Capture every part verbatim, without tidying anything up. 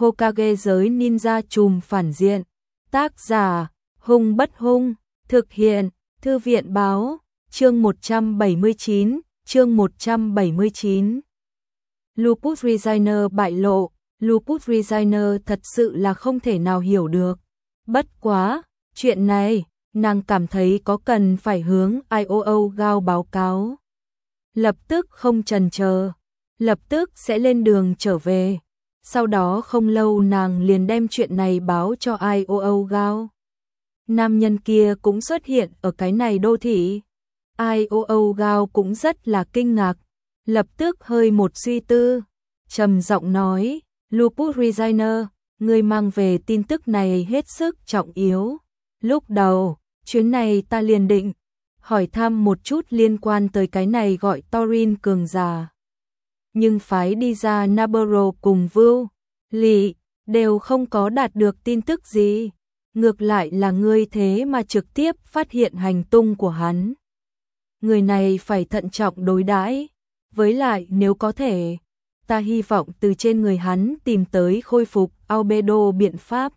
Hokage giới ninja trùm phản diện. Tác giả, Hung Bất Hung, thực hiện, Thư viện báo, chương một trăm bảy mươi chín, chương một trăm bảy mươi chín. Lupus Designer bại lộ, Lupus Designer thật sự là không thể nào hiểu được. Bất quá, chuyện này, nàng cảm thấy có cần phải hướng i o o Gao báo cáo. Lập tức không chần chờ, lập tức sẽ lên đường trở về. Sau đó không lâu nàng liền đem chuyện này báo cho i o o Gao. Nam nhân kia cũng xuất hiện ở cái này đô thị. i o o Gao cũng rất là kinh ngạc, lập tức hơi một suy tư, trầm giọng nói, Lupus Designer, người mang về tin tức này hết sức trọng yếu. Lúc đầu, chuyến này ta liền định hỏi thăm một chút liên quan tới cái này gọi Taurin cường giả. Nhưng phái đi ra Naburo cùng Vưu Lị đều không có đạt được tin tức gì. Ngược lại là ngươi thế mà trực tiếp phát hiện hành tung của hắn. Người này phải thận trọng đối đãi, với lại nếu có thể, ta hy vọng từ trên người hắn tìm tới khôi phục albedo biện pháp.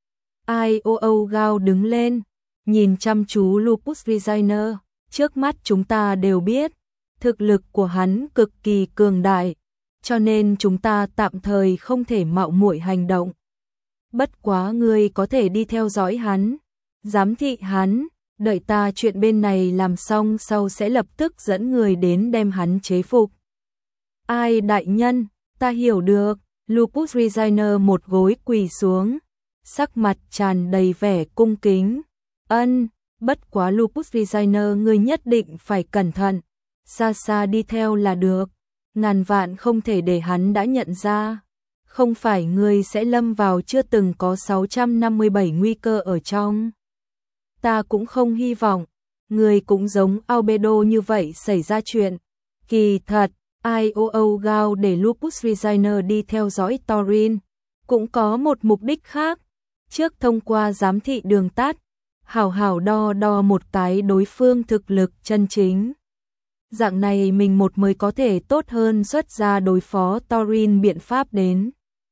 i o o Gao đứng lên, nhìn chăm chú Lupus Designer, trước mắt chúng ta đều biết, thực lực của hắn cực kỳ cường đại, cho nên chúng ta tạm thời không thể mạo muội hành động. Bất quá ngươi có thể đi theo dõi hắn, giám thị hắn, đợi ta chuyện bên này làm xong sau sẽ lập tức dẫn người đến đem hắn chế phục. Ai đại nhân, ta hiểu được, Lupus Designer một gối quỳ xuống, sắc mặt tràn đầy vẻ cung kính. Ân, bất quá Lupus Designer ngươi nhất định phải cẩn thận, xa xa đi theo là được, ngàn vạn không thể để hắn đã nhận ra. Không phải ngươi sẽ lâm vào chưa từng có sáu trăm năm mươi bảy nguy cơ ở trong. Ta cũng không hy vọng, ngươi cũng giống albedo như vậy xảy ra chuyện. Kỳ thật, i o o Gao để Lupus Designer đi theo dõi Taurin, cũng có một mục đích khác. Trước thông qua giám thị đường tắt, hảo hảo đo đo một cái đối phương thực lực chân chính. Dạng này mình một mới có thể tốt hơn xuất ra đối phó Taurin biện pháp đến.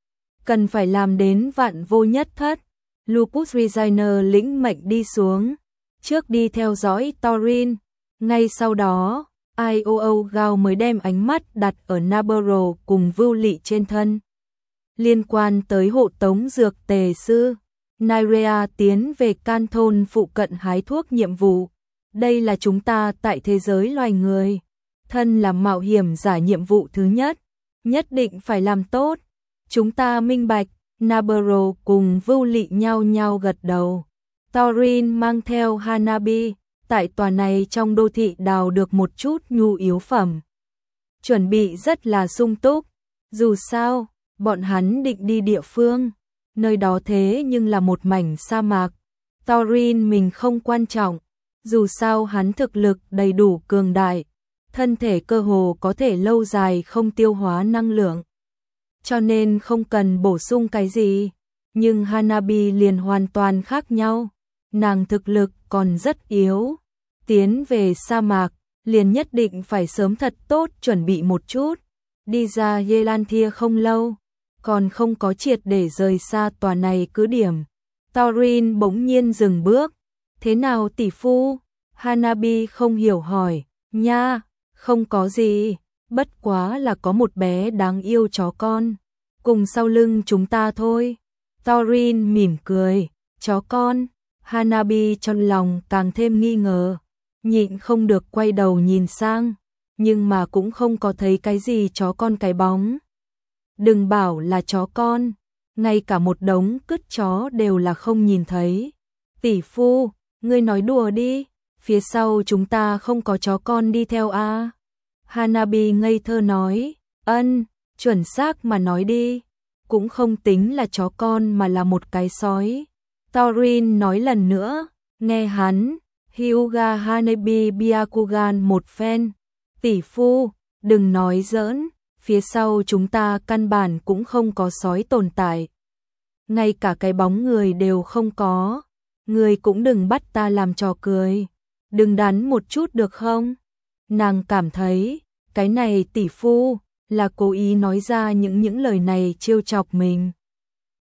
Cần phải làm đến vạn vô nhất thất. Lupus Designer lĩnh mệnh đi xuống, trước đi theo dõi Taurin, ngay sau đó, i o o Gao mới đem ánh mắt đặt ở Naburo cùng Vưu Lị trên thân. Liên quan tới hộ tống dược tề sư, Nairea tiến về can thôn phụ cận hái thuốc nhiệm vụ. Đây là chúng ta tại thế giới loài người, thân là mạo hiểm giả nhiệm vụ thứ nhất, nhất định phải làm tốt. Chúng ta minh bạch. Naburo cùng Vưu Lị nhau nhau gật đầu. Taurin mang theo Hanabi, tại tòa này trong đô thị đào được một chút nhu yếu phẩm. Chuẩn bị rất là sung túc, dù sao, bọn hắn định đi địa phương, nơi đó thế nhưng là một mảnh sa mạc. Taurin mình không quan trọng, dù sao hắn thực lực đầy đủ cường đại, thân thể cơ hồ có thể lâu dài không tiêu hóa năng lượng. Cho nên không cần bổ sung cái gì, nhưng Hanabi liền hoàn toàn khác nhau, nàng thực lực còn rất yếu, tiến về sa mạc, liền nhất định phải sớm thật tốt chuẩn bị một chút, đi ra Yelantia không lâu, còn không có triệt để rời xa tòa này cứ điểm. Taurin bỗng nhiên dừng bước, thế nào tỷ phu? Hanabi không hiểu hỏi, nha, không có gì. Bất quá là có một bé đáng yêu chó con, cùng sau lưng chúng ta thôi. Taurin mỉm cười, chó con. Hanabi trong lòng càng thêm nghi ngờ, nhịn không được quay đầu nhìn sang, nhưng mà cũng không có thấy cái gì chó con cái bóng. Đừng bảo là chó con, ngay cả một đống cứt chó đều là không nhìn thấy. Tỷ phu, ngươi nói đùa đi, phía sau chúng ta không có chó con đi theo à? Hanabi ngây thơ nói, ân, chuẩn xác mà nói đi, cũng không tính là chó con mà là một cái sói. Taurin nói lần nữa, nghe hắn, Hyuga Hanabi Byakugan một phen, tỷ phu, đừng nói giỡn, phía sau chúng ta căn bản cũng không có sói tồn tại. Ngay cả cái bóng người đều không có, người cũng đừng bắt ta làm trò cười, đừng đắn một chút được không? Nàng cảm thấy, cái này tỷ phu, là cố ý nói ra những những lời này trêu chọc mình.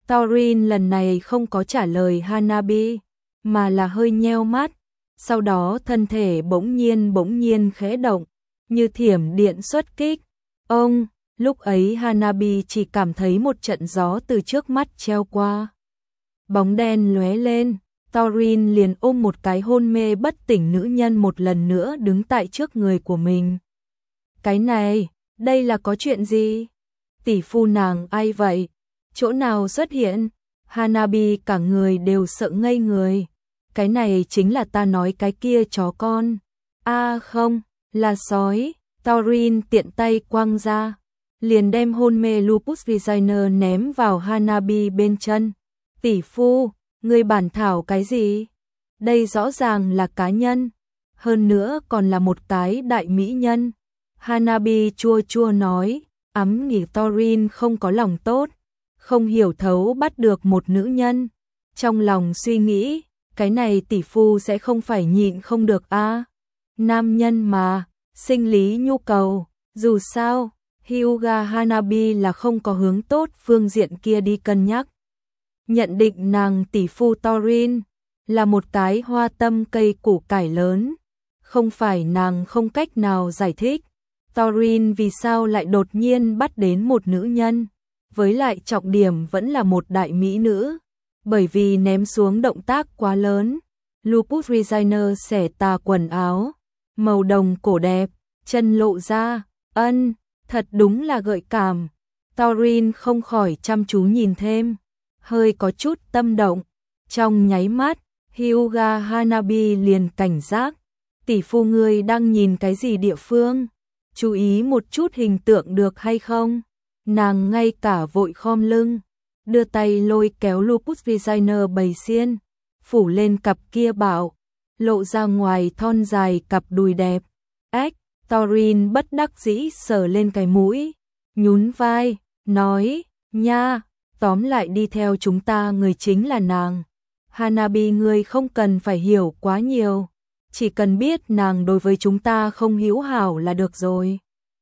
Torin lần này không có trả lời Hanabi, mà là hơi nheo mắt, sau đó thân thể bỗng nhiên bỗng nhiên khẽ động, như thiểm điện xuất kích. Ông, lúc ấy Hanabi chỉ cảm thấy một trận gió từ trước mắt treo qua. Bóng đen lóe lên, Torin liền ôm một cái hôn mê bất tỉnh nữ nhân một lần nữa đứng tại trước người của mình. Cái này, đây là có chuyện gì? Tỷ phu nàng ai vậy? Chỗ nào xuất hiện? Hanabi cả người đều sợ ngây người. Cái này chính là ta nói cái kia chó con. A à không, là sói. Torin tiện tay quăng ra, liền đem hôn mê Lupus Designer ném vào Hanabi bên chân. Tỷ phu, ngươi bản thảo cái gì? Đây rõ ràng là cá nhân, hơn nữa còn là một cái đại mỹ nhân. Hanabi chua chua nói, ấm nghỉ Torin không có lòng tốt, không hiểu thấu bắt được một nữ nhân. Trong lòng suy nghĩ, cái này tỷ phu sẽ không phải nhịn không được a à? Nam nhân mà, sinh lý nhu cầu, dù sao, Hyuga Hanabi là không có hướng tốt phương diện kia đi cân nhắc. Nhận định nàng tỷ phu Torin là một cái hoa tâm cây củ cải lớn, không phải nàng không cách nào giải thích. Torin vì sao lại đột nhiên bắt đến một nữ nhân, với lại trọng điểm vẫn là một đại mỹ nữ, bởi vì ném xuống động tác quá lớn. Lupus Designer xẻ tà quần áo, màu đồng cổ đẹp, chân lộ ra, ân, thật đúng là gợi cảm. Torin không khỏi chăm chú nhìn thêm, hơi có chút tâm động. Trong nháy mắt, Hyuga Hanabi liền cảnh giác, tỷ phu ngươi đang nhìn cái gì địa phương? Chú ý một chút hình tượng được hay không? Nàng ngay cả vội khom lưng, đưa tay lôi kéo Lupus Designer bầy xiên, phủ lên cặp kia bảo, lộ ra ngoài thon dài cặp đùi đẹp. Ếch, Torin bất đắc dĩ sờ lên cái mũi, nhún vai, nói, nha, tóm lại đi theo chúng ta người chính là nàng. Hanabi ngươi không cần phải hiểu quá nhiều, chỉ cần biết nàng đối với chúng ta không hữu hảo là được rồi.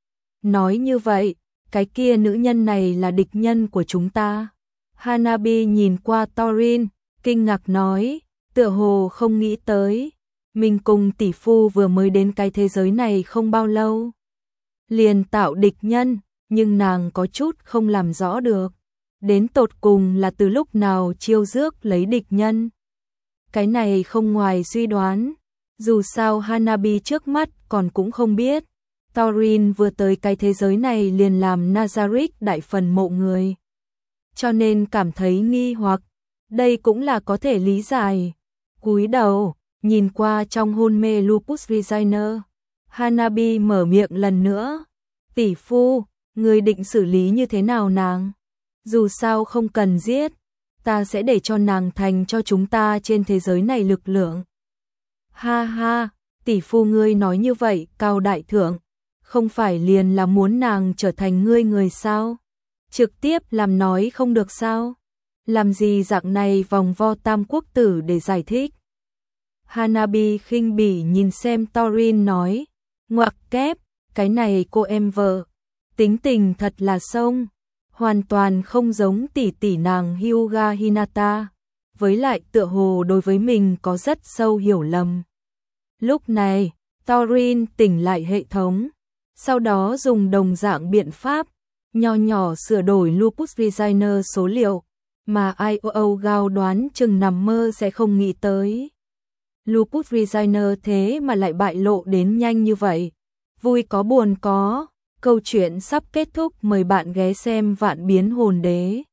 Nói như vậy, cái kia nữ nhân này là địch nhân của chúng ta. Hanabi nhìn qua Torin, kinh ngạc nói, tựa hồ không nghĩ tới, mình cùng tỷ phu vừa mới đến cái thế giới này không bao lâu, liền tạo địch nhân, nhưng nàng có chút không làm rõ được, đến tột cùng là từ lúc nào chiêu rước lấy địch nhân. Cái này không ngoài suy đoán, dù sao Hanabi trước mắt còn cũng không biết, Torin vừa tới cái thế giới này liền làm Nazarick đại phần mộ người, cho nên cảm thấy nghi hoặc, đây cũng là có thể lý giải. Cúi đầu, nhìn qua trong hôn mê Lupus Designer, Hanabi mở miệng lần nữa, tỷ phu, người định xử lý như thế nào nàng? Dù sao không cần giết, ta sẽ để cho nàng thành cho chúng ta trên thế giới này lực lượng. Ha ha, tỷ phu ngươi nói như vậy, cao đại thượng, không phải liền là muốn nàng trở thành ngươi người sao? Trực tiếp làm nói không được sao? Làm gì dạng này vòng vo tam quốc tử để giải thích? Hanabi khinh bỉ nhìn xem Torin nói, ngoặc kép, cái này cô em vợ, tính tình thật là sông, hoàn toàn không giống tỷ tỷ nàng Hyuga Hinata, với lại tựa hồ đối với mình có rất sâu hiểu lầm. Lúc này, Torin tỉnh lại hệ thống, sau đó dùng đồng dạng biện pháp, nho nhỏ sửa đổi Lupus Designer số liệu, mà i o o Gao đoán chừng nằm mơ sẽ không nghĩ tới. Lupus Designer thế mà lại bại lộ đến nhanh như vậy. Vui có buồn có, câu chuyện sắp kết thúc, mời bạn ghé xem Vạn Biến Hồn Đế.